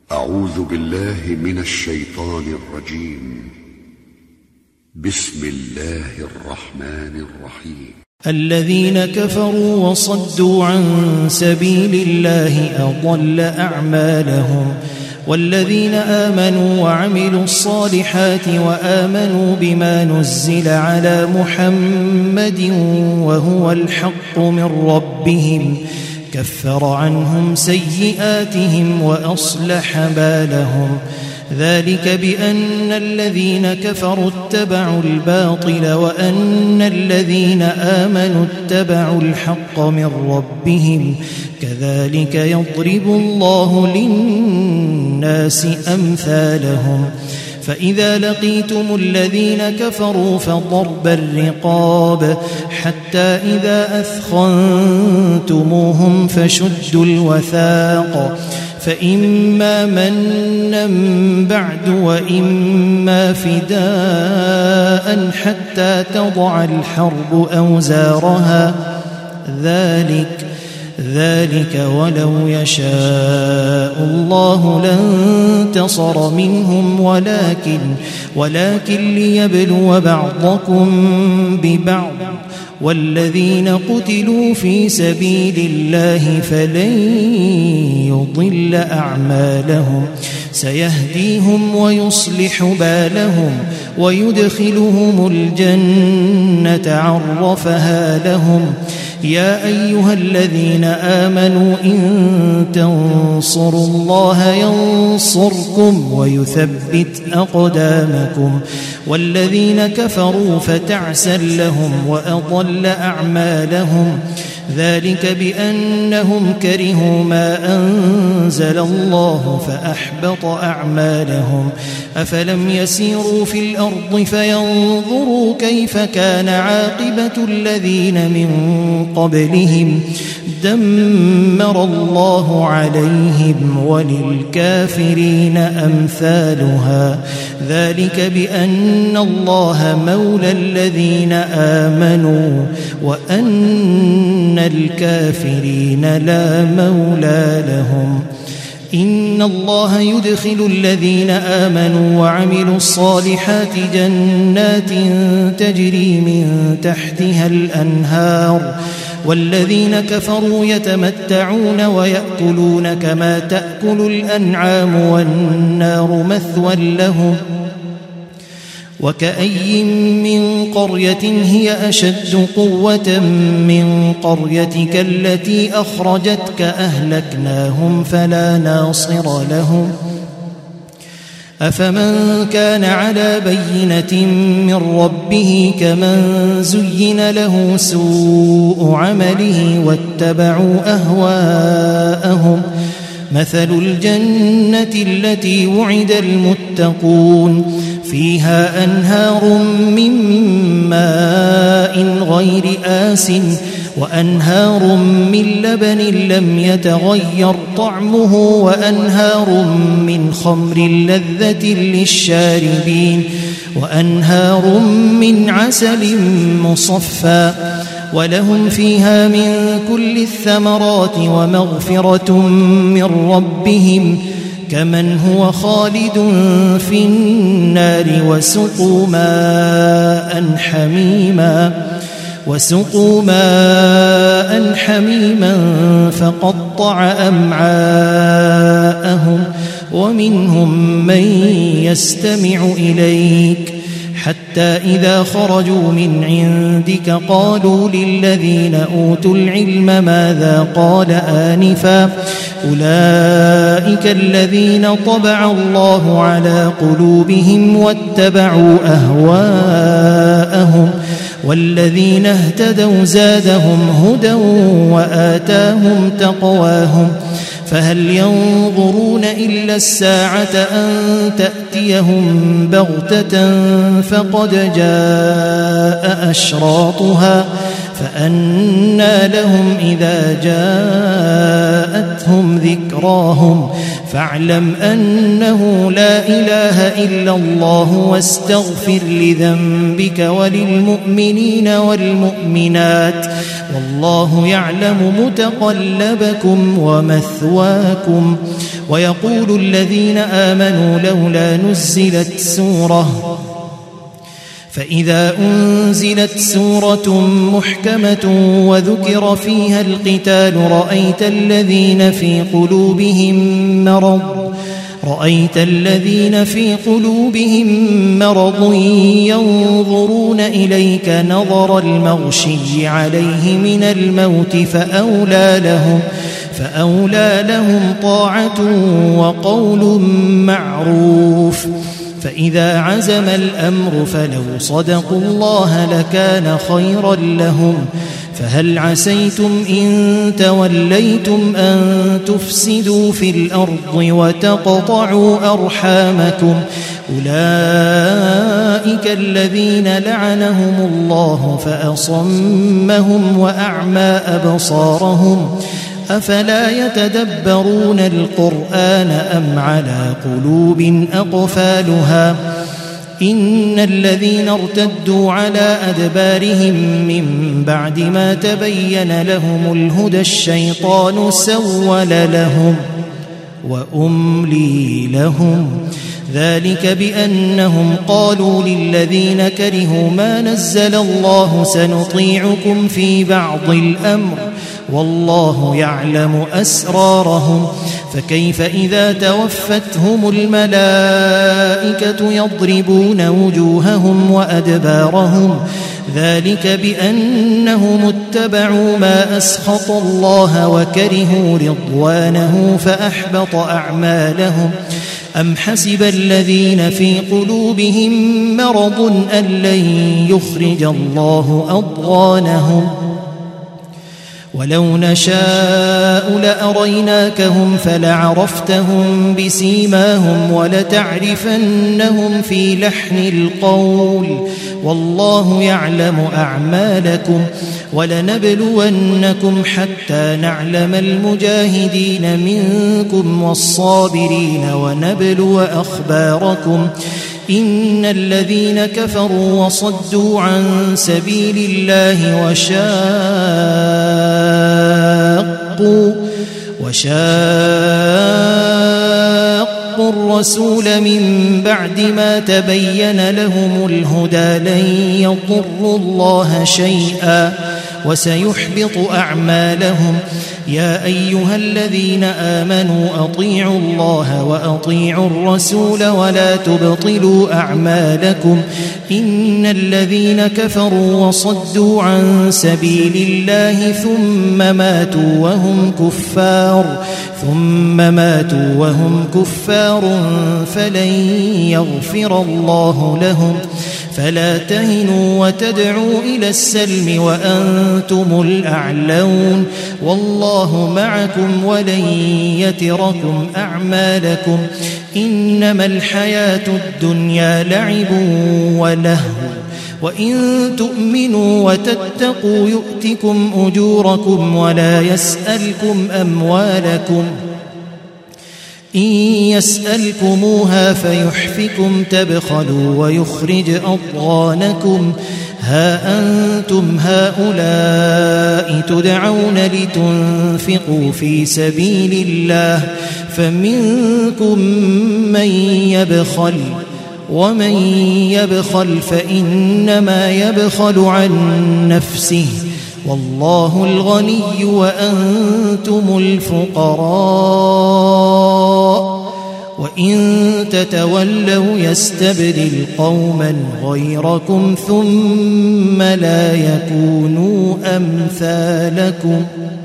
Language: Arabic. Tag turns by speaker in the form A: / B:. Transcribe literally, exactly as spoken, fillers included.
A: أعوذ بالله من الشيطان الرجيم. بسم الله الرحمن الرحيم.
B: الذين كفروا وصدوا عن سبيل الله أضل أعمالهم، والذين آمنوا وعملوا الصالحات وآمنوا بما نزل على محمد وهو الحق من ربهم كفر عنهم سيئاتهم وأصلح بالهم. ذلك بأن الذين كفروا اتبعوا الباطل وأن الذين آمنوا اتبعوا الحق من ربهم كذلك يضرب الله للناس أمثالهم. فإذا لقيتم الذين كفروا فضرب الرقاب حتى إذا أثخنتموهم فشدوا الوثاق، فإما منا بعد وإما فداء حتى تضع الحرب أوزارها. ذلك ذلك ولو يشاء الله لانتصر منهم ولكن ولكن ليبلو بعضكم ببعض، والذين قتلوا في سبيل الله فلن يضل أعمالهم سيهديهم ويصلح بالهم ويدخلهم الجنة عرفها لهم. يا أيها الذين آمنوا إن تنصروا الله ينصركم ويثبت أقدامكم، والذين كفروا فتعسا لهم وأضل أعمالهم. ذلك بأنهم كرهوا ما أنزل الله فأحبط أعمالهم. أفلم يسيروا في الأرض فينظروا كيف كان عاقبة الذين من قبلهم دمر الله عليهم وللكافرين أمثالها. ذلك بأن الله مولى الذين آمنوا وأن الكافرين لا مولى لهم. إن الله يدخل الذين آمنوا وعملوا الصالحات جنات تجري من تحتها الأنهار، والذين كفروا يتمتعون ويأكلون كما تأكل الأنعام والنار مثوى لهم. وكأي من قرية هي أشد قوة من قريتك التي أخرجتك أهلكناهم فلا ناصر لهم. أفمن كان على بينة من ربه كمن زين له سوء عمله واتبعوا أهواءهم. مثل الجنة التي وعد المتقون فيها أنهار من ماء غير آسٍ وأنهار من لبن لم يتغير طعمه وأنهار من خمر لذة للشاربين وأنهار من عسل مصفى، ولهم فيها من كل الثمرات ومغفرة من ربهم كمن هو خالد في النار وسقوا ماء حميما وسقوا ماء حميما فقطع أمعاءهم، ومنهم من يستمع إليك حتى إذا خرجوا من عندك قالوا للذين أوتوا العلم ماذا قال آنفا أولئك الذين طبع الله على قلوبهم واتبعوا أهواءهم، والذين اهتدوا زادهم هدى وآتاهم تقواهم. فهل ينظرون إلا الساعة أن تأتيهم بغتة فقد جاء أشراطها فأنى لهم إذا جاءتهم ذكراهم. فاعلم أنه لا إله إلا الله واستغفر لذنبك وللمؤمنين والمؤمنات والله يعلم متقلبكم ومثواكم. مثواكم. ويقول الذين آمنوا لولا نزلت سورة فإذا أنزلت سورة محكمة وذكر فيها القتال رأيت الذين في قلوبهم مرض رأيت الذين في قلوبهم مرض ينظرون إليك نظر المغشي عليه من الموت فأولى لهم فأولى لهم طاعة وقول معروف. فإذا عزم الأمر فلو صدقوا الله لكان خيرا لهم. فهل عسيتم إن توليتم أن تفسدوا في الأرض وتقطعوا أرحامكم أولئك الذين لعنهم الله فأصمهم وأعمى أبصارهم أفلا يتدبرون القرآن أم على قلوب أقفالها إن الذين ارتدوا على أدبارهم من بعد ما تبين لهم الهدى الشيطان سول لهم وأملي لهم ذلك بأنهم قالوا للذين كرهوا ما نزل الله سنطيعكم في بعض الأمر والله يعلم أسرارهم فكيف إذا توفتهم الملائكة يضربون وجوههم وأدبارهم ذلك بأنهم اتبعوا ما أسخط الله وكرهوا رضوانه فأحبط أعمالهم أم حسب الذين في قلوبهم مرض أن لن يخرج الله أضغانهم ولو نشاء لأريناكهم فلعرفتهم بسيماهم ولتعرفنهم في لحن القول والله يعلم أعمالكم ولنبلونكم حتى نعلم المجاهدين منكم والصابرين ونبلو أخباركم إن الذين كفروا وصدوا عن سبيل الله وشاقوا وشاقوا الرسول من بعد ما تبين لهم الهدى لن يضروا الله شيئا وسيحبط أعمالهم يا أيها الذين آمنوا أطيعوا الله وأطيعوا الرسول ولا تبطلوا أعمالكم إن الذين كفروا وصدوا عن سبيل الله ثم ماتوا وهم كفار ثم ماتوا وهم كفار فلن يغفر الله لهم فلا تهنوا وتدعوا إلى السلم وأنتم الأعلون والله معكم ولن يتركم أعمالكم إنما الحياة الدنيا لعب ولهو وإن تؤمنوا وتتقوا يؤتكم أجوركم ولا يسألكم أموالكم إن يسألكموها فيحفكم تبخلوا ويخرج أضغانكم ها أنتم هؤلاء تدعون لتنفقوا في سبيل الله فمنكم من يبخل ومن يبخل فإنما يبخل عن نفسه والله الغني وأنتم الفقراء وإن تتولوا يستبدل قوما غيركم ثم لا يكونوا أمثالكم